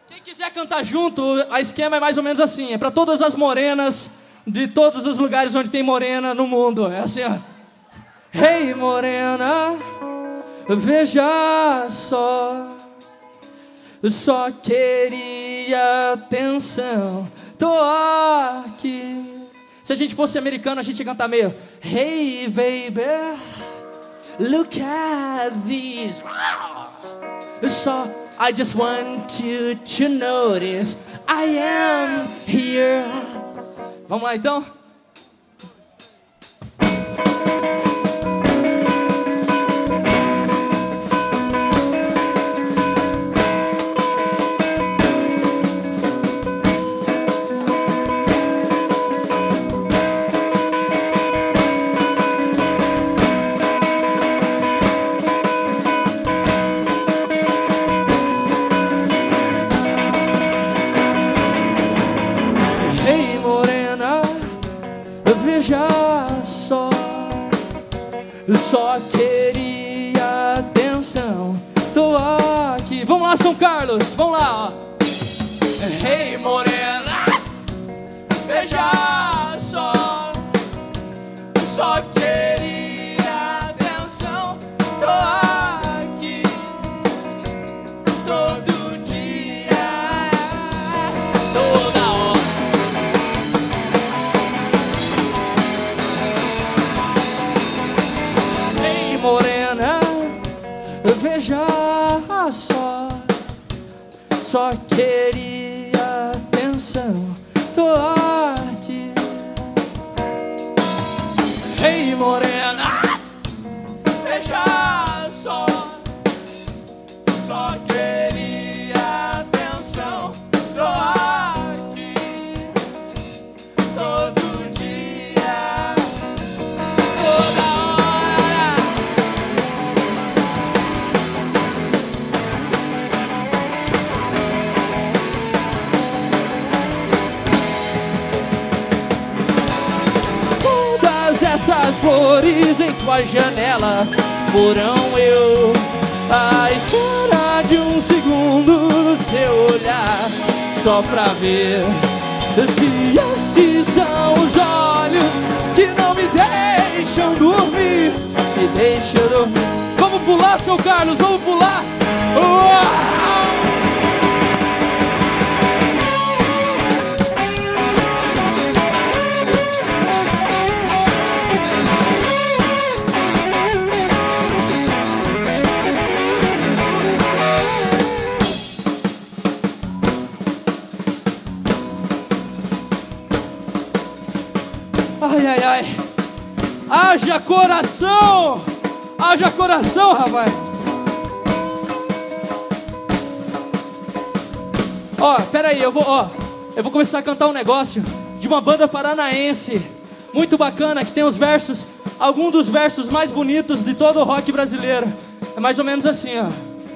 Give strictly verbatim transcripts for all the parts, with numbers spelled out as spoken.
Quem quiser cantar junto, a esquema é mais ou menos assim. É pra todas as morenas de todos os lugares onde tem morena no mundo. É assim, ó. Hey, morena, veja só, só queria atenção, tô aqui. Se a gente fosse americano, a gente ia cantar meio Hey, baby, look at these. So I just want you to notice I am here. Vamos lá então? Veja só, só queria atenção, tô aqui. Vamos lá, São Carlos, vamos lá, ó. Hey, morena, veja só, só queria atenção, tô aqui todo dia, toda hora. Morena, veja só, só queria atenção, tô aqui. Hey, morena, veja só, só queria atenção, tô aqui todo dia, toda hora. Essas flores em sua janela foram eu, à espera de um segundo no seu olhar, só pra ver se esses são os olhos que não me deixam dormir, me deixam dormir. Vamos pular, São Carlos, vamos pular. Uau! Ai, ai, ai. Haja coração! Haja coração, rapaz! Ó, pera aí, eu vou, ó, eu vou começar a cantar um negócio de uma banda paranaense muito bacana, que tem os versos, alguns dos versos mais bonitos de todo o rock brasileiro. É mais ou menos assim, ó.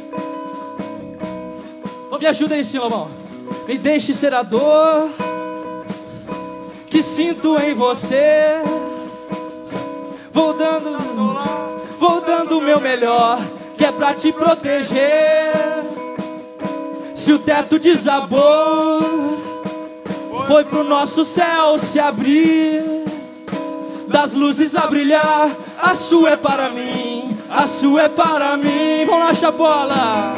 Ô, me ajuda aí, Silomão. Me deixe ser a dor que sinto em você. Vou dando, vou dando o meu melhor, que é pra te proteger. Se o teto desabou, foi pro nosso céu se abrir, das luzes a brilhar. A sua é para mim, a sua é para mim. Vamos lá, Chapola!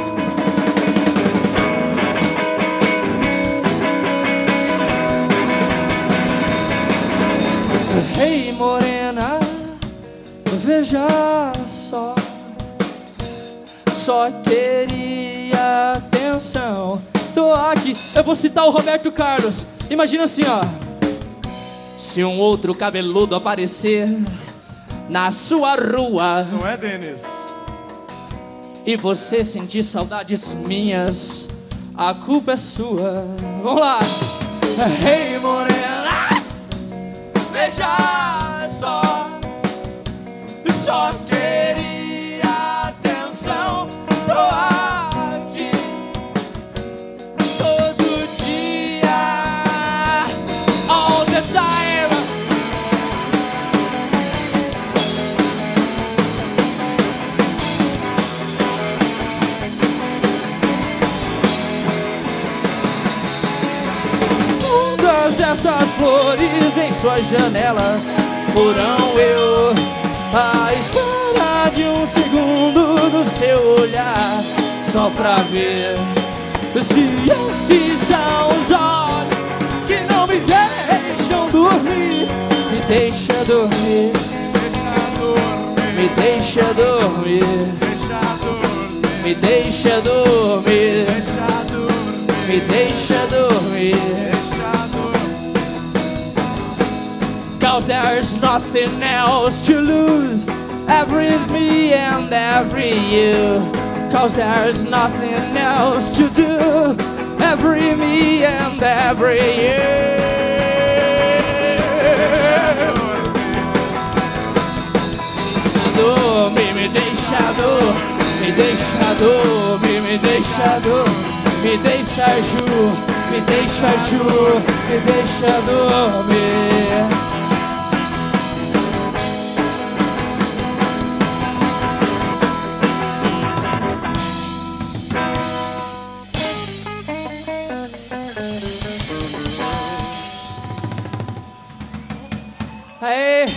Hey, morena, veja só, só queria atenção, tô aqui. Eu vou citar o Roberto Carlos. Imagina assim, ó. Se um outro cabeludo aparecer na sua rua, não é, Denis? E você sentir saudades minhas, a culpa é sua. Vamos lá. Hey, morena, veja só, só queria atenção, tô aqui todo dia, all the time. essas flores em sua janela foram eu, à espera de um segundo no seu olhar, só pra ver se esses são os olhos que não me deixam dormir. Me deixa dormir, me deixa dormir, me deixa dormir, me deixa dormir. Cause there's nothing else to lose, every me and every you. Cause there's nothing else to do, every me and every you. Dormir, me deixa dormir, me deixa dormir, me deixa dormir, me deixa Ju, me deixa Ju, me deixa dormir. Aê,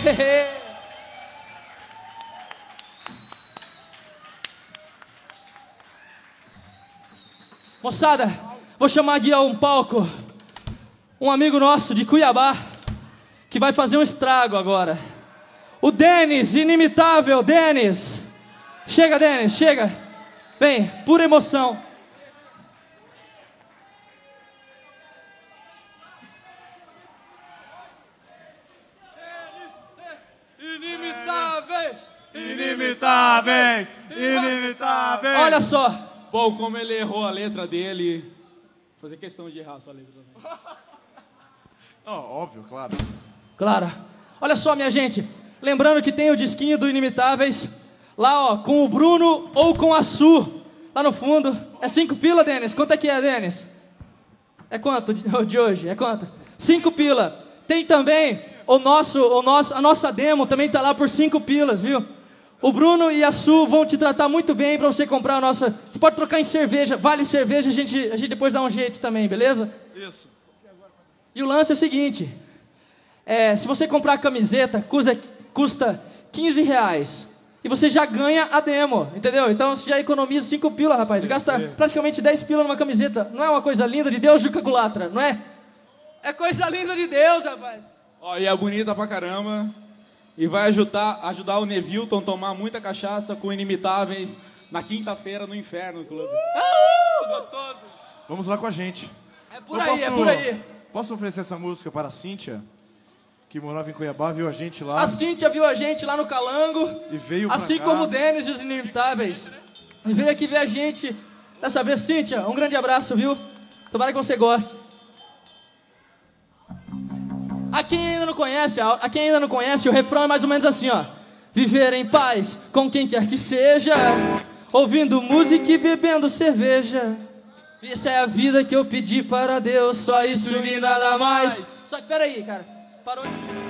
moçada, vou chamar aqui a um palco um amigo nosso de Cuiabá que vai fazer um estrago agora. O Denis, inimitável Denis. Chega, Denis, chega. Vem, pura emoção. Inimitáveis, Inimitáveis, inimitáveis. Olha só. Bom, como ele errou a letra dele, vou fazer questão de errar a sua letra também. Oh, óbvio, claro. Claro. Olha só, minha gente. Lembrando que tem o disquinho do Inimitáveis lá, ó, com o Bruno ou com a Su, lá no fundo. É cinco pila, Denis? Quanto é que é, Denis? É quanto de hoje? É quanto? Cinco pila. Tem também o nosso, o nosso, a nossa demo também tá lá por cinco pilas, viu? O Bruno e a Su vão te tratar muito bem para você comprar a nossa... Você pode trocar em cerveja, vale cerveja, a gente, a gente depois dá um jeito também, beleza? Isso. E o lance é o seguinte, é, se você comprar a camiseta, custa, custa quinze reais. E você já ganha a demo, entendeu? Então você já economiza cinco pila, rapaz. Gasta praticamente dez pila numa camiseta. Não é uma coisa linda de Deus, Juca Culatra, não é? É coisa linda de Deus, rapaz. Ó, e é bonita pra caramba. E vai ajudar, ajudar o Nevilton a tomar muita cachaça com Inimitáveis na quinta-feira no Inferno Clube. Uh, gostoso. Vamos lá com a gente. É por Eu aí, posso, é por aí. Posso oferecer essa música para a Cíntia, que morava em Cuiabá, viu a gente lá. A Cíntia viu a gente lá no Calango. E veio pra assim cá. como o Denis e os Inimitáveis. E veio aqui ver a gente. Dessa vez, Cíntia, um grande abraço, viu? Tomara que você goste. A quem ainda não conhece, a quem ainda não conhece, o refrão é mais ou menos assim, ó. Viver em paz com quem quer que seja, ouvindo música e bebendo cerveja. Essa é a vida que eu pedi para Deus, só isso e nada mais. Só que peraí, cara, parou de...